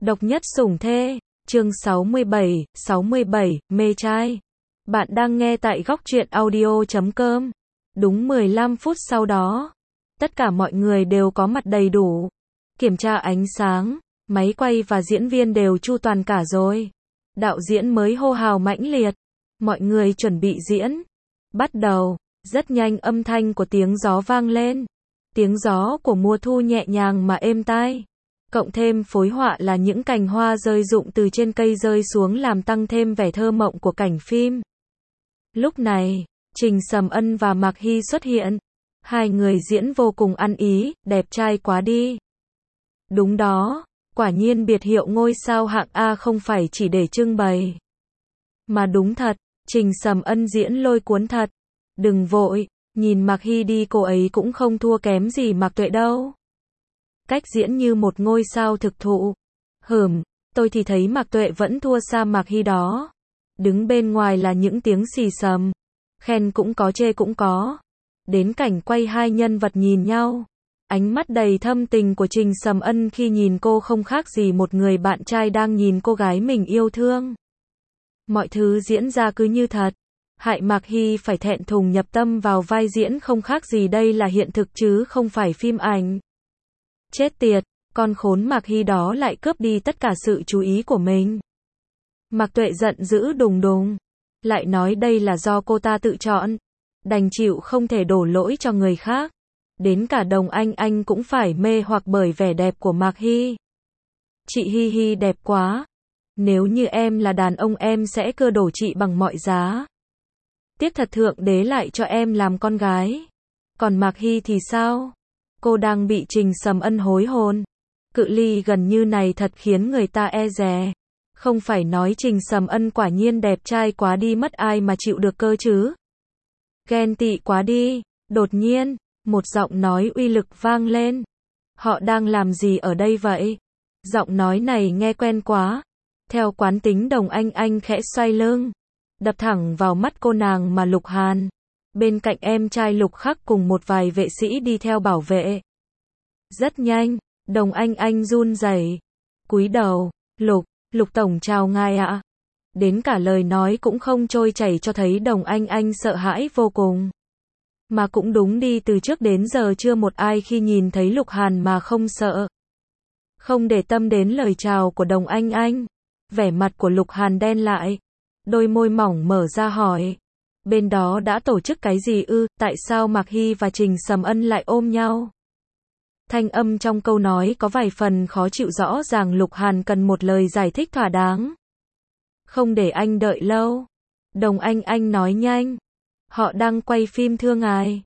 Độc nhất sủng thê, chương 67, mê trai. Bạn đang nghe tại góc truyện audio.com. Đúng 15 phút sau đó, tất cả mọi người đều có mặt đầy đủ. Kiểm tra ánh sáng, máy quay và diễn viên đều chu toàn cả rồi. Đạo diễn mới hô hào mãnh liệt. Mọi người chuẩn bị diễn. Bắt đầu, rất nhanh âm thanh của tiếng gió vang lên. Tiếng gió của mùa thu nhẹ nhàng mà êm tai. Cộng thêm phối họa là những cành hoa rơi rụng từ trên cây rơi xuống làm tăng thêm vẻ thơ mộng của cảnh phim. Lúc này, Trình Sầm Ân và Mạc Hy xuất hiện. Hai người diễn vô cùng ăn ý, đẹp trai quá đi. Đúng đó, quả nhiên biệt hiệu ngôi sao hạng A không phải chỉ để trưng bày. Mà đúng thật, Trình Sầm Ân diễn lôi cuốn thật. Đừng vội, nhìn Mạc Hy đi, cô ấy cũng không thua kém gì Mạc Tuệ đâu. Cách diễn như một ngôi sao thực thụ. Tôi thì thấy Mạc Tuệ vẫn thua xa Mạc Hy đó. Đứng bên ngoài là những tiếng xì xầm. Khen cũng có, chê cũng có. Đến cảnh quay hai nhân vật nhìn nhau. Ánh mắt đầy thâm tình của Trình Sầm Ân khi nhìn cô không khác gì một người bạn trai đang nhìn cô gái mình yêu thương. Mọi thứ diễn ra cứ như thật. Hại Mạc Hy phải thẹn thùng nhập tâm vào vai diễn, không khác gì đây là hiện thực chứ không phải phim ảnh. Chết tiệt, con khốn Mạc Hy đó lại cướp đi tất cả sự chú ý của mình. Mạc Tuệ giận dữ đùng đùng. Lại nói đây là do cô ta tự chọn. Đành chịu, không thể đổ lỗi cho người khác. Đến cả Đồng Anh cũng phải mê hoặc bởi vẻ đẹp của Mạc Hy. Chị Hi Hi đẹp quá. Nếu như em là đàn ông em sẽ cưa đổ chị bằng mọi giá. Tiếc thật Thượng Đế lại cho em làm con gái. Còn Mạc Hy thì sao? Cô đang bị Trình Sầm Ân hối hôn. Cự ly gần như này thật khiến người ta e dè. Không phải nói Trình Sầm Ân quả nhiên đẹp trai quá đi mất ai mà chịu được cơ chứ. Ghen tị quá đi. Đột nhiên, một giọng nói uy lực vang lên. Họ đang làm gì ở đây vậy? Giọng nói này nghe quen quá. Theo quán tính Đồng Anh khẽ xoay lưng. Đập thẳng vào mắt cô nàng mà Lục Hàn. Bên cạnh em trai Lục Khắc cùng một vài vệ sĩ đi theo bảo vệ. Rất nhanh, Đồng Anh run rẩy, cúi đầu, Lục tổng chào ngài ạ. Đến cả lời nói cũng không trôi chảy cho thấy Đồng Anh sợ hãi vô cùng. Mà cũng đúng đi, từ trước đến giờ chưa một ai khi nhìn thấy Lục Hàn mà không sợ. Không để tâm đến lời chào của Đồng Anh. Vẻ mặt của Lục Hàn đen lại. Đôi môi mỏng mở ra hỏi. Bên đó đã tổ chức cái gì ư? Tại sao Mạc Hy và Trình Sầm Ân lại ôm nhau? Thanh âm trong câu nói có vài phần khó chịu, rõ ràng Lục Hàn cần một lời giải thích thỏa đáng. Không để anh đợi lâu. Đồng Anh nói nhanh. Họ đang quay phim thưa ngài.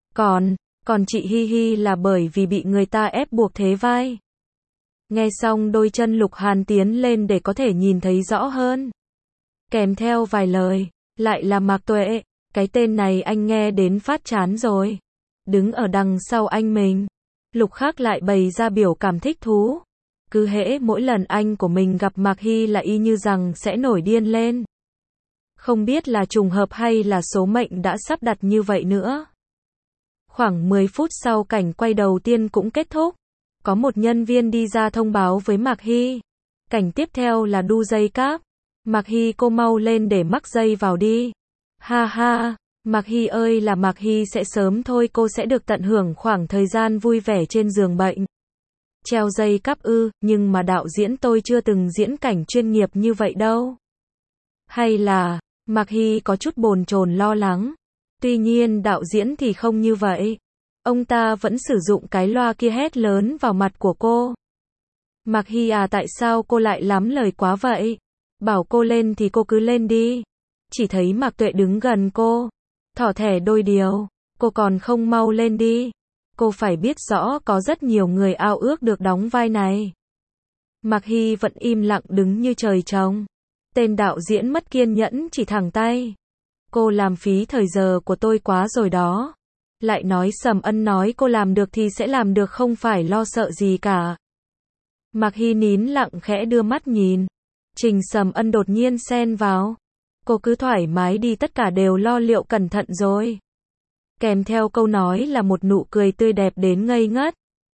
Còn chị Hi Hi là bởi vì bị người ta ép buộc thế vai. Nghe xong đôi chân Lục Hàn tiến lên để có thể nhìn thấy rõ hơn. Kèm theo vài lời. Lại là Mạc Tuệ, cái tên này anh nghe đến phát chán rồi. Đứng ở đằng sau anh mình, Lục Khắc lại bày ra biểu cảm thích thú. Cứ hễ mỗi lần anh của mình gặp Mạc Hy là y như rằng sẽ nổi điên lên. Không biết là trùng hợp hay là số mệnh đã sắp đặt như vậy nữa. Khoảng 10 phút sau, cảnh quay đầu tiên cũng kết thúc. Có một nhân viên đi ra thông báo với Mạc Hy. Cảnh tiếp theo là đu dây cáp. Mạc Hy, cô mau lên để mắc dây vào đi. Ha ha, Mạc Hy ơi, là Mạc Hy sẽ sớm thôi, cô sẽ được tận hưởng khoảng thời gian vui vẻ trên giường bệnh. Treo dây cáp ư? Nhưng mà đạo diễn, tôi chưa từng diễn cảnh chuyên nghiệp như vậy đâu. Hay là, Mạc Hy có chút bồn chồn lo lắng. Tuy nhiên đạo diễn thì không như vậy. Ông ta vẫn sử dụng cái loa kia hét lớn vào mặt của cô. Mạc Hy à, tại sao cô lại lắm lời quá vậy? Bảo cô lên thì cô cứ lên đi. Chỉ thấy Mạc Tuệ đứng gần cô, thỏ thẻ đôi điều. Cô còn không mau lên đi. Cô phải biết rõ có rất nhiều người ao ước được đóng vai này. Mạc Hy vẫn im lặng đứng như trời trồng. Tên đạo diễn mất kiên nhẫn chỉ thẳng tay. Cô làm phí thời giờ của tôi quá rồi đó. Lại nói Sầm Ân nói cô làm được thì sẽ làm được, không phải lo sợ gì cả. Mạc Hy nín lặng khẽ đưa mắt nhìn. Trình Sầm Ân đột nhiên xen vào. Cô cứ thoải mái đi, tất cả đều lo liệu cẩn thận rồi. Kèm theo câu nói là một nụ cười tươi đẹp đến ngây ngất.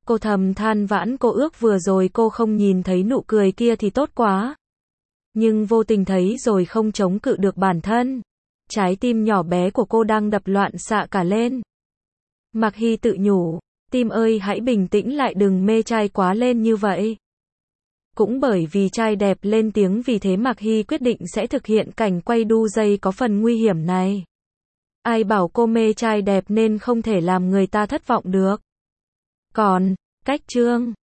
Cô thầm than vãn, cô ước vừa rồi cô không nhìn thấy nụ cười kia thì tốt quá. Nhưng vô tình thấy rồi không chống cự được bản thân. Trái tim nhỏ bé của cô đang đập loạn xạ cả lên. Mạc Hy tự nhủ, tim ơi hãy bình tĩnh lại, đừng mê trai quá lên như vậy. Cũng bởi vì trai đẹp lên tiếng, vì thế Mạc Hy quyết định sẽ thực hiện cảnh quay đu dây có phần nguy hiểm này. Ai bảo cô mê trai đẹp nên không thể làm người ta thất vọng được. Còn, cách chương